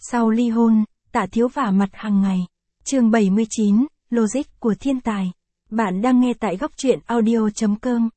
Sau ly hôn, Tạ Thiếu vả mặt hàng ngày. Chương 79, Logic của thiên tài. Bạn đang nghe tại góc truyện audio.com.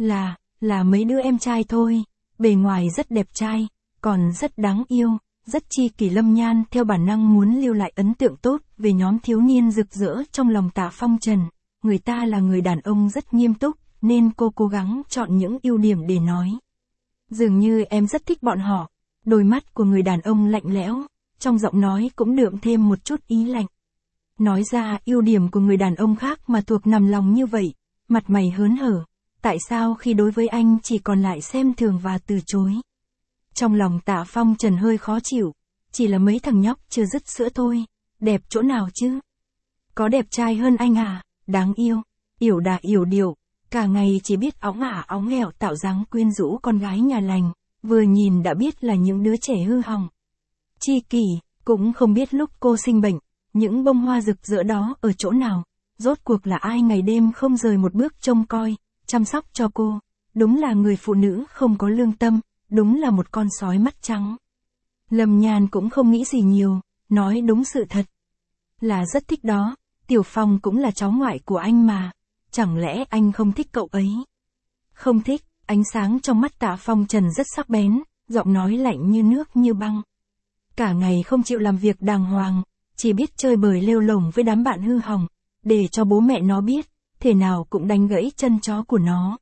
Là mấy đứa em trai thôi, bề ngoài rất đẹp trai, còn rất đáng yêu, rất chi kỷ. Lâm Nhan theo bản năng muốn lưu lại ấn tượng tốt về nhóm thiếu niên rực rỡ trong lòng Tạ Phong Trần. Người ta là người đàn ông rất nghiêm túc, nên cô cố gắng chọn những ưu điểm để nói. Dường như em rất thích bọn họ. Đôi mắt của người đàn ông lạnh lẽo, trong giọng nói cũng đượm thêm một chút ý lạnh. Nói ra ưu điểm của người đàn ông khác mà thuộc nằm lòng như vậy, mặt mày hớn hở. Tại sao khi đối với anh chỉ còn lại xem thường và từ chối? Trong lòng Tạ Phong Trần hơi khó chịu, chỉ là mấy thằng nhóc chưa dứt sữa thôi, đẹp chỗ nào chứ? Có đẹp trai hơn anh à, đáng yêu, yểu đà yểu điệu, cả ngày chỉ biết óng ả óng ghẹo tạo dáng quyến rũ con gái nhà lành, vừa nhìn đã biết là những đứa trẻ hư hỏng. Chi kỷ, cũng không biết lúc cô sinh bệnh, những bông hoa rực rỡ đó ở chỗ nào, rốt cuộc là ai ngày đêm không rời một bước trông coi, chăm sóc cho cô. Đúng là người phụ nữ không có lương tâm, đúng là một con sói mắt trắng. Lâm Nhan cũng không nghĩ gì nhiều, nói đúng sự thật. Là rất thích đó, Tiểu Phong cũng là cháu ngoại của anh mà, chẳng lẽ anh không thích cậu ấy? Không thích. Ánh sáng trong mắt Tạ Phong Trần rất sắc bén, giọng nói lạnh như nước như băng. Cả ngày không chịu làm việc đàng hoàng, chỉ biết chơi bời lêu lổng với đám bạn hư hỏng, để cho bố mẹ nó biết, thể nào cũng đánh gãy chân chó của nó.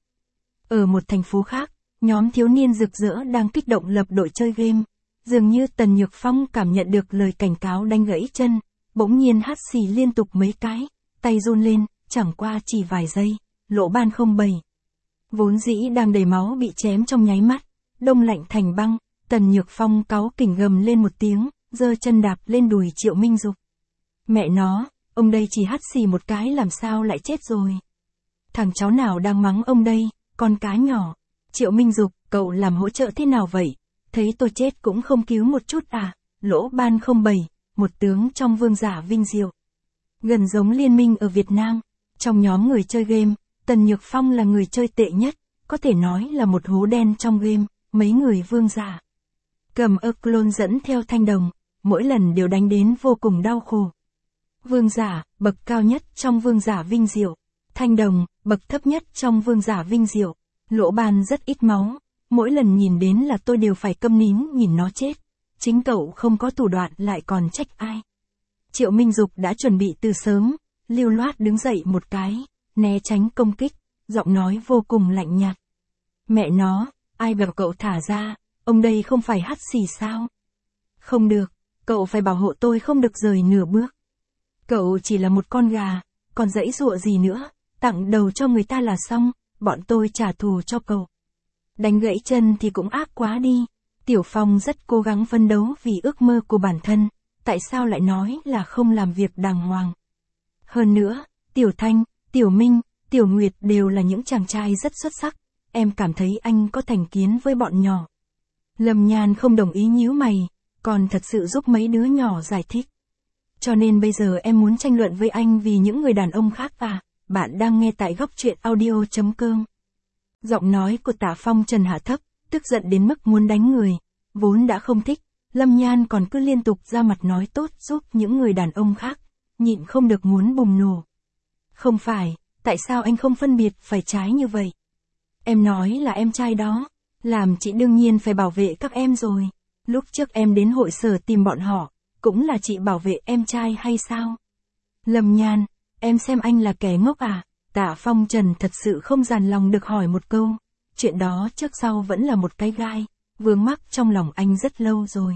Ở một thành phố khác, nhóm thiếu niên rực rỡ đang kích động lập đội chơi game. Dường như Tần Nhược Phong cảm nhận được lời cảnh cáo đánh gãy chân, bỗng nhiên hắt xì liên tục mấy cái, tay run lên, chẳng qua chỉ vài giây, lỗ ban không bầy. Vốn dĩ đang đầy máu bị chém trong nháy mắt, đông lạnh thành băng. Tần Nhược Phong cáu kỉnh gầm lên một tiếng, giơ chân đạp lên đùi Triệu Minh Dục. Mẹ nó, ông đây chỉ hắt xì một cái làm sao lại chết rồi? Thằng cháu nào đang mắng ông đây, con cá nhỏ? Triệu Minh Dục, cậu làm hỗ trợ thế nào vậy? Thấy tôi chết cũng không cứu một chút à? Lỗ ban không bầy, một tướng trong Vương Giả Vinh Diệu. Gần giống liên minh ở Việt Nam. Trong nhóm người chơi game, Tần Nhược Phong là người chơi tệ nhất, có thể nói là một hố đen trong game. Mấy người vương giả cầm clone dẫn theo thanh đồng, mỗi lần đều đánh đến vô cùng đau khổ. Vương giả, bậc cao nhất trong Vương Giả Vinh Diệu. Thanh đồng, bậc thấp nhất trong Vương Giả Vinh Diệu. Lỗ ban rất ít máu, mỗi lần nhìn đến là tôi đều phải câm nín nhìn nó chết. Chính cậu không có thủ đoạn lại còn trách ai? Triệu Minh Dục đã chuẩn bị từ sớm, lưu loát đứng dậy một cái, né tránh công kích, giọng nói vô cùng lạnh nhạt. Mẹ nó, ai bảo cậu thả ra, ông đây không phải hắt xì sao? Không được, cậu phải bảo hộ tôi không được rời nửa bước. Cậu chỉ là một con gà, còn giãy giụa gì nữa, tặng đầu cho người ta là xong, bọn tôi trả thù cho cậu. Đánh gãy chân thì cũng ác quá đi. Tiểu Phong rất cố gắng phấn đấu vì ước mơ của bản thân, tại sao lại nói là không làm việc đàng hoàng? Hơn nữa, Tiểu Thanh, Tiểu Minh, Tiểu Nguyệt đều là những chàng trai rất xuất sắc, em cảm thấy anh có thành kiến với bọn nhỏ. Lâm Nhan không đồng ý nhíu mày, còn thật sự giúp mấy đứa nhỏ giải thích. Cho nên bây giờ em muốn tranh luận với anh vì những người đàn ông khác à? Bạn đang nghe tại góc truyện audio.com. Giọng nói của Tạ Phong Trần hạ thấp, tức giận đến mức muốn đánh người. Vốn đã không thích, Lâm Nhan còn cứ liên tục ra mặt nói tốt giúp những người đàn ông khác, nhịn không được muốn bùng nổ. Không phải, tại sao anh không phân biệt phải trái như vậy? Em nói là em trai đó, làm chị đương nhiên phải bảo vệ các em rồi. Lúc trước em đến hội sở tìm bọn họ, cũng là chị bảo vệ em trai hay sao? Lâm Nhan, em xem anh là kẻ ngốc à? Tạ Phong Trần thật sự không dằn lòng được hỏi một câu. Chuyện đó trước sau vẫn là một cái gai, vướng mắc trong lòng anh rất lâu rồi.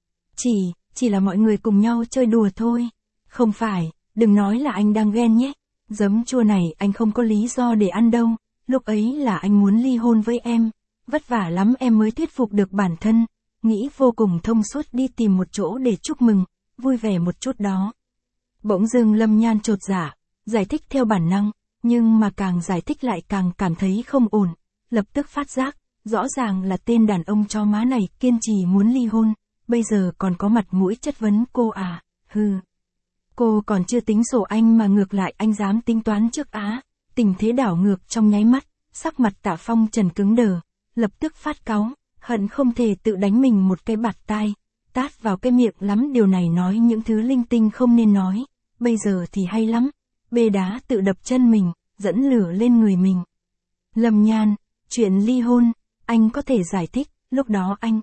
Chỉ là mọi người cùng nhau chơi đùa thôi. Không phải, đừng nói là anh đang ghen nhé. Giấm chua này anh không có lý do để ăn đâu. Lúc ấy là anh muốn ly hôn với em. Vất vả lắm em mới thuyết phục được bản thân. Nghĩ vô cùng thông suốt đi tìm một chỗ để chúc mừng, vui vẻ một chút đó. Bỗng dưng Lâm Nhan chột dạ, giải thích theo bản năng, nhưng mà càng giải thích lại càng cảm thấy không ổn. Lập tức phát giác, rõ ràng là tên đàn ông chó má này kiên trì muốn ly hôn, bây giờ còn có mặt mũi chất vấn cô à? Hừ. Cô còn chưa tính sổ anh mà ngược lại anh dám tính toán trước á? Tình thế đảo ngược trong nháy mắt, sắc mặt Tạ Phong Trần cứng đờ, lập tức phát cáu, hận không thể tự đánh mình một cái bạt tai. tát vào cái miệng lắm, điều này nói những thứ linh tinh không nên nói, bây giờ thì hay lắm, bê đá tự đập chân mình, dẫn lửa lên người mình. Lâm Nhan, chuyện ly hôn, anh có thể giải thích, lúc đó anh.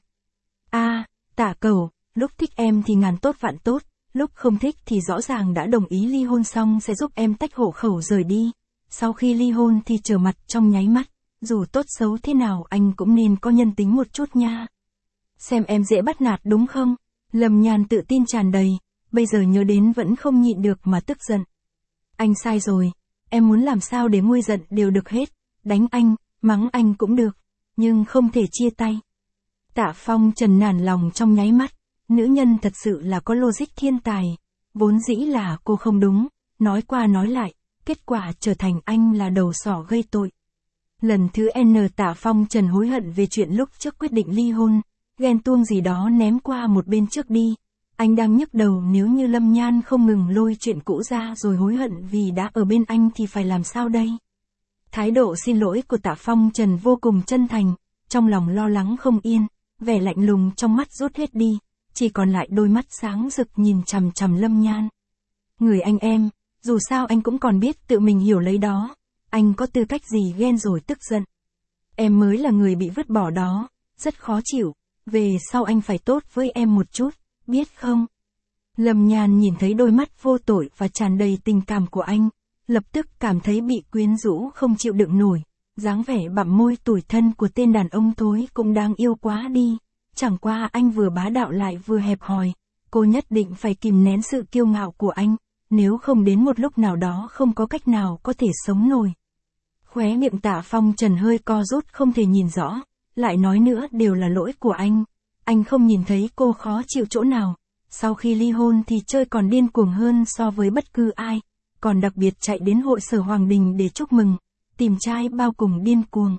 Tả Cẩu, lúc thích em thì ngàn tốt vạn tốt, lúc không thích thì rõ ràng đã đồng ý ly hôn xong sẽ giúp em tách hộ khẩu rời đi. Sau khi ly hôn thì trở mặt trong nháy mắt, dù tốt xấu thế nào anh cũng nên có nhân tính một chút nha. Xem em dễ bắt nạt đúng không? Lâm Nhan tự tin tràn đầy, bây giờ nhớ đến vẫn không nhịn được mà tức giận. Anh sai rồi, em muốn làm sao để nguôi giận đều được hết, đánh anh, mắng anh cũng được, nhưng không thể chia tay. Tạ Phong Trần nản lòng trong nháy mắt, nữ nhân thật sự là có logic thiên tài, vốn dĩ là cô không đúng, nói qua nói lại, kết quả trở thành anh là đầu sỏ gây tội. Lần thứ N Tạ Phong Trần hối hận về chuyện lúc trước quyết định ly hôn, ghen tuông gì đó ném qua một bên trước đi. Anh đang nhức đầu, nếu như Lâm Nhan không ngừng lôi chuyện cũ ra rồi hối hận vì đã ở bên anh thì phải làm sao đây? Thái độ xin lỗi của Tạ Phong Trần vô cùng chân thành, trong lòng lo lắng không yên, vẻ lạnh lùng trong mắt rút hết đi, chỉ còn lại đôi mắt sáng rực nhìn chằm chằm Lâm Nhan. Người anh em, dù sao anh cũng còn biết tự mình hiểu lấy đó, anh có tư cách gì ghen rồi tức giận. Em mới là người bị vứt bỏ đó, rất khó chịu, về sau anh phải tốt với em một chút, biết không? Lâm Nhan nhìn thấy đôi mắt vô tội và tràn đầy tình cảm của anh, lập tức cảm thấy bị quyến rũ không chịu đựng nổi, dáng vẻ bặm môi tủi thân của tên đàn ông thối cũng đáng yêu quá đi, chẳng qua anh vừa bá đạo lại vừa hẹp hòi, cô nhất định phải kìm nén sự kiêu ngạo của anh, nếu không đến một lúc nào đó không có cách nào có thể sống nổi. Khóe miệng Tạ Phong Trần hơi co rút không thể nhìn rõ, lại nói nữa đều là lỗi của anh không nhìn thấy cô khó chịu chỗ nào, sau khi ly hôn thì chơi còn điên cuồng hơn so với bất cứ ai, còn đặc biệt chạy đến hội sở Hoàng Đình để chúc mừng, tìm trai bao cùng điên cuồng.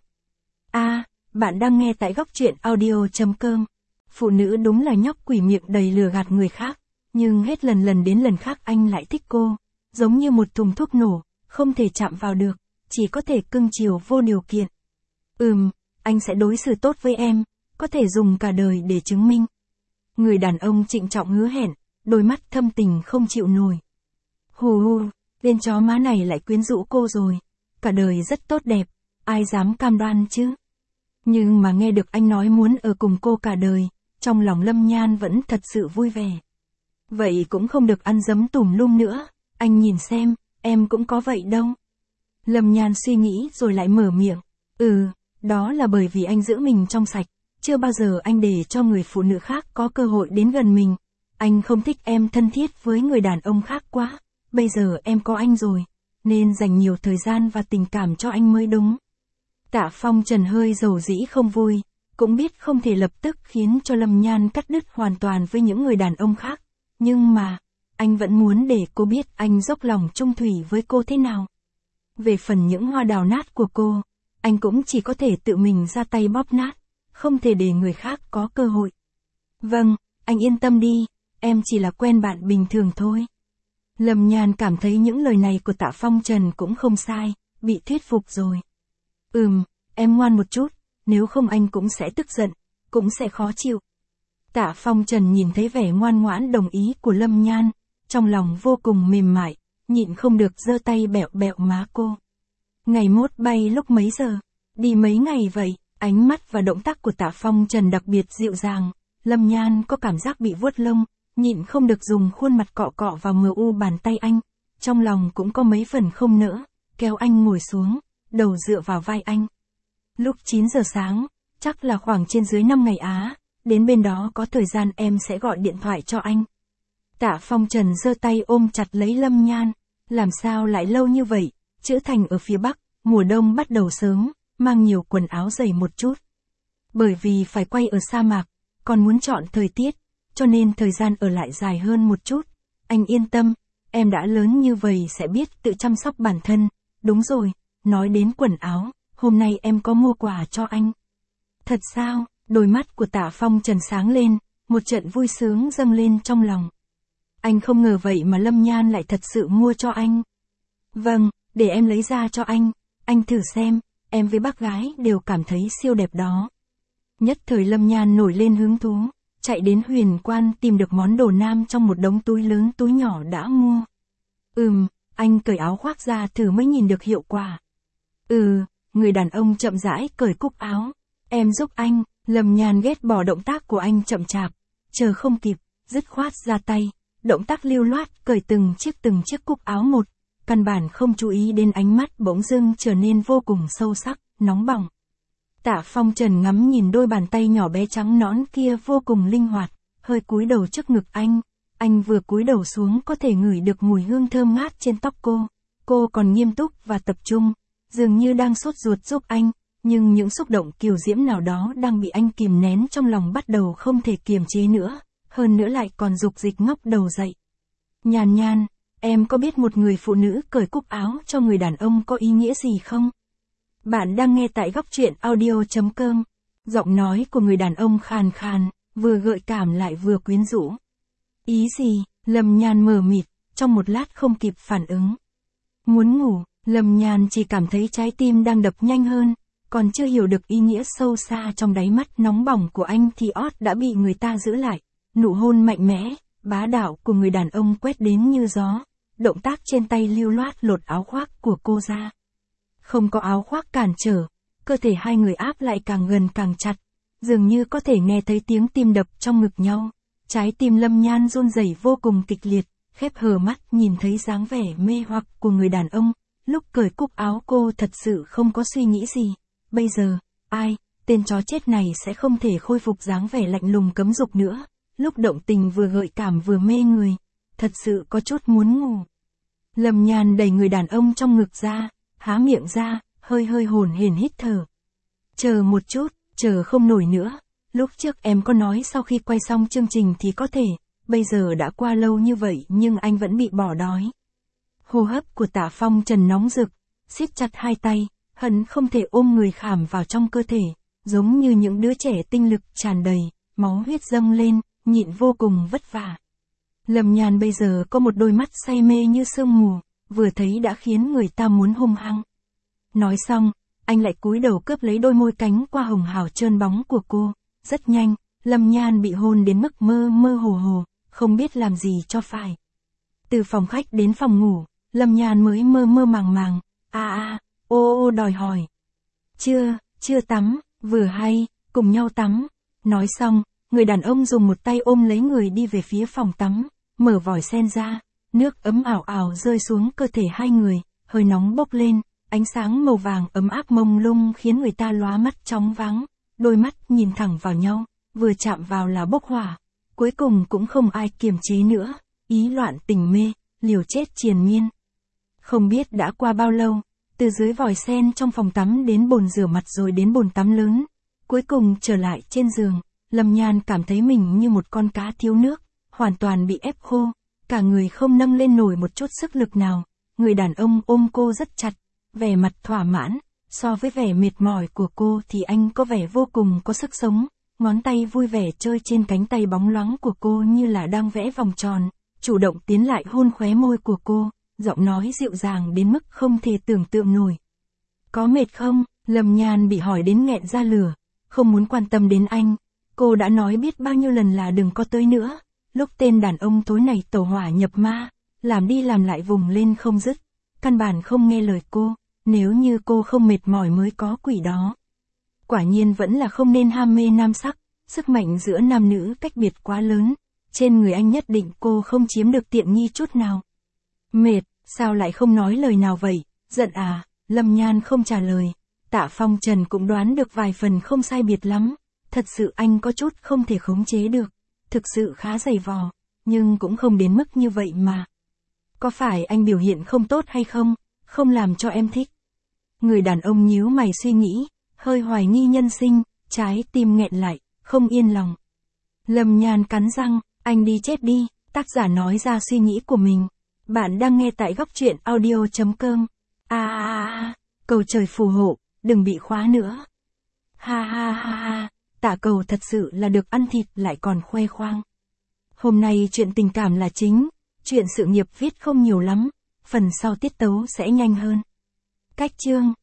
Bạn đang nghe tại góc truyện audio.com. Phụ nữ đúng là nhóc quỷ miệng đầy lừa gạt người khác, nhưng hết lần đến lần khác anh lại thích cô, giống như một thùng thuốc nổ, không thể chạm vào được, chỉ có thể cưng chiều vô điều kiện. Anh sẽ đối xử tốt với em, có thể dùng cả đời để chứng minh. Người đàn ông trịnh trọng hứa hẹn, đôi mắt thâm tình không chịu nổi. Tên chó má này lại quyến rũ cô rồi, cả đời rất tốt đẹp, ai dám cam đoan chứ. Nhưng mà nghe được anh nói muốn ở cùng cô cả đời, trong lòng Lâm Nhan vẫn thật sự vui vẻ. Vậy cũng không được ăn dấm tùm lum nữa, anh nhìn xem, em cũng có vậy đâu. Lâm Nhan suy nghĩ rồi lại mở miệng, đó là bởi vì anh giữ mình trong sạch, chưa bao giờ anh để cho người phụ nữ khác có cơ hội đến gần mình. Anh không thích em thân thiết với người đàn ông khác quá, bây giờ em có anh rồi, nên dành nhiều thời gian và tình cảm cho anh mới đúng. Tạ Phong Trần hơi dầu dĩ không vui, cũng biết không thể lập tức khiến cho Lâm Nhan cắt đứt hoàn toàn với những người đàn ông khác, nhưng mà, anh vẫn muốn để cô biết anh dốc lòng trung thủy với cô thế nào. Về phần những hoa đào nát của cô, anh cũng chỉ có thể tự mình ra tay bóp nát, không thể để người khác có cơ hội. Vâng, anh yên tâm đi, em chỉ là quen bạn bình thường thôi. Lâm Nhan cảm thấy những lời này của Tạ Phong Trần cũng không sai, bị thuyết phục rồi. Em ngoan một chút, nếu không anh cũng sẽ tức giận, cũng sẽ khó chịu. Tạ Phong Trần nhìn thấy vẻ ngoan ngoãn đồng ý của Lâm Nhan, trong lòng vô cùng mềm mại, nhịn không được giơ tay bẹo bẹo má cô. Ngày mốt bay lúc mấy giờ? Đi mấy ngày vậy? Ánh mắt và động tác của Tạ Phong Trần đặc biệt dịu dàng, Lâm Nhan có cảm giác bị vuốt lông, nhịn không được dùng khuôn mặt cọ cọ vào MU bàn tay anh, trong lòng cũng có mấy phần không nỡ, kéo anh ngồi xuống, đầu dựa vào vai anh. Lúc 9 giờ sáng, chắc là khoảng trên dưới 5 ngày á, đến bên đó có thời gian em sẽ gọi điện thoại cho anh. Tạ Phong Trần giơ tay ôm chặt lấy Lâm Nhan, làm sao lại lâu như vậy, chữ thành ở phía Bắc, mùa đông bắt đầu sớm, mang nhiều quần áo dày một chút. Bởi vì phải quay ở sa mạc, còn muốn chọn thời tiết, cho nên thời gian ở lại dài hơn một chút. Anh yên tâm, em đã lớn như vậy sẽ biết tự chăm sóc bản thân. Đúng rồi, nói đến quần áo, hôm nay em có mua quà cho anh. Thật sao? Đôi mắt của Tạ Phong Trần sáng lên, một trận vui sướng dâng lên trong lòng. Anh không ngờ vậy mà Lâm Nhan lại thật sự mua cho anh. Vâng, để em lấy ra cho anh thử xem, em với bác gái đều cảm thấy siêu đẹp đó. Nhất thời Lâm Nhan nổi lên hứng thú, chạy đến Huyền Quan tìm được món đồ nam trong một đống túi lớn túi nhỏ đã mua. Anh cởi áo khoác ra thử mới nhìn được hiệu quả. Người đàn ông chậm rãi cởi cúc áo. Em giúp anh. Lâm Nhan ghét bỏ động tác của anh chậm chạp, chờ không kịp, dứt khoát ra tay, động tác lưu loát cởi từng chiếc cúc áo một, căn bản không chú ý đến ánh mắt bỗng dưng trở nên vô cùng sâu sắc, nóng bỏng. Tạ Phong Trần ngắm nhìn đôi bàn tay nhỏ bé trắng nõn kia vô cùng linh hoạt, hơi cúi đầu trước ngực anh vừa cúi đầu xuống có thể ngửi được mùi hương thơm ngát trên tóc cô còn nghiêm túc và tập trung, dường như đang sốt ruột giúp anh. Nhưng những xúc động kiều diễm nào đó đang bị anh kìm nén trong lòng bắt đầu không thể kiềm chế nữa, hơn nữa lại còn dục dịch ngóc đầu dậy. Nhan, em có biết một người phụ nữ cởi cúc áo cho người đàn ông có ý nghĩa gì không? Bạn đang nghe tại góc truyện audio.com. Giọng nói của người đàn ông khàn khàn, vừa gợi cảm lại vừa quyến rũ. Ý gì? Lâm Nhan mờ mịt, trong một lát không kịp phản ứng. Muốn ngủ, Lâm Nhan chỉ cảm thấy trái tim đang đập nhanh hơn. Còn chưa hiểu được ý nghĩa sâu xa trong đáy mắt nóng bỏng của anh thì ót đã bị người ta giữ lại. Nụ hôn mạnh mẽ, bá đạo của người đàn ông quét đến như gió. Động tác trên tay lưu loát lột áo khoác của cô ra. Không có áo khoác cản trở, cơ thể hai người áp lại càng gần càng chặt. Dường như có thể nghe thấy tiếng tim đập trong ngực nhau. Trái tim Lâm Nhan run rẩy vô cùng kịch liệt, khép hờ mắt nhìn thấy dáng vẻ mê hoặc của người đàn ông. Lúc cởi cúc áo cô thật sự không có suy nghĩ gì. Bây giờ, tên chó chết này sẽ không thể khôi phục dáng vẻ lạnh lùng cấm dục nữa. Lúc động tình vừa gợi cảm vừa mê người. Thật sự có chút muốn ngủ. Lâm Nhan đẩy người đàn ông trong ngực ra, há miệng ra, hơi hổn hển hít thở. Chờ một chút, chờ không nổi nữa. Lúc trước em có nói sau khi quay xong chương trình thì có thể, bây giờ đã qua lâu như vậy nhưng anh vẫn bị bỏ đói. Hô hấp của Tạ Phong Trần nóng rực, siết chặt hai tay. Hận không thể ôm người khảm vào trong cơ thể, giống như những đứa trẻ tinh lực tràn đầy, máu huyết dâng lên, nhịn vô cùng vất vả. Lâm Nhan bây giờ có một đôi mắt say mê như sương mù, vừa thấy đã khiến người ta muốn hung hăng. Nói xong, anh lại cúi đầu cướp lấy đôi môi cánh qua hồng hào trơn bóng của cô. Rất nhanh, Lâm Nhan bị hôn đến mức mơ hồ, không biết làm gì cho phải. Từ phòng khách đến phòng ngủ, Lâm Nhan mới mơ màng, đòi hỏi. Chưa tắm, vừa hay, cùng nhau tắm. Nói xong, người đàn ông dùng một tay ôm lấy người đi về phía phòng tắm, mở vòi sen ra, nước ấm ảo ảo rơi xuống cơ thể hai người, hơi nóng bốc lên, ánh sáng màu vàng ấm áp mông lung khiến người ta lóa mắt chóng váng, đôi mắt nhìn thẳng vào nhau, vừa chạm vào là bốc hỏa, cuối cùng cũng không ai kiềm chế nữa, ý loạn tình mê, liều chết triền miên. Không biết đã qua bao lâu, từ dưới vòi sen trong phòng tắm đến bồn rửa mặt rồi đến bồn tắm lớn, cuối cùng trở lại trên giường, Lâm Nhan cảm thấy mình như một con cá thiếu nước, hoàn toàn bị ép khô, cả người không nâng lên nổi một chút sức lực nào. Người đàn ông ôm cô rất chặt, vẻ mặt thỏa mãn, so với vẻ mệt mỏi của cô thì anh có vẻ vô cùng có sức sống, ngón tay vui vẻ chơi trên cánh tay bóng loáng của cô như là đang vẽ vòng tròn, chủ động tiến lại hôn khóe môi của cô, giọng nói dịu dàng đến mức không thể tưởng tượng nổi. Có mệt không? Lâm Nhan bị hỏi đến nghẹn ra lửa, không muốn quan tâm đến anh, cô đã nói biết bao nhiêu lần là đừng có tới nữa, lúc tên đàn ông tối này tẩu hỏa nhập ma, làm đi làm lại vùng lên không dứt, căn bản không nghe lời cô, nếu như cô không mệt mỏi mới có quỷ đó. Quả nhiên vẫn là không nên ham mê nam sắc, sức mạnh giữa nam nữ cách biệt quá lớn, trên người anh nhất định cô không chiếm được tiện nghi chút nào. Mệt, sao lại không nói lời nào vậy, giận à? Lâm Nhan không trả lời, Tạ Phong Trần cũng đoán được vài phần không sai biệt lắm, thật sự anh có chút không thể khống chế được, thực sự khá dày vò, nhưng cũng không đến mức như vậy mà. Có phải anh biểu hiện không tốt hay không, không làm cho em thích? Người đàn ông nhíu mày suy nghĩ, hơi hoài nghi nhân sinh, trái tim nghẹn lại, không yên lòng. Lâm Nhan cắn răng, anh đi chết đi, tác giả nói ra suy nghĩ của mình. Bạn đang nghe tại góc truyện audio.com. Cầu trời phù hộ, đừng bị khóa nữa. Ha, Tạ Cầu thật sự là được ăn thịt lại còn khoe khoang. Hôm nay chuyện tình cảm là chính, chuyện sự nghiệp viết không nhiều lắm, phần sau tiết tấu sẽ nhanh hơn. Cách chương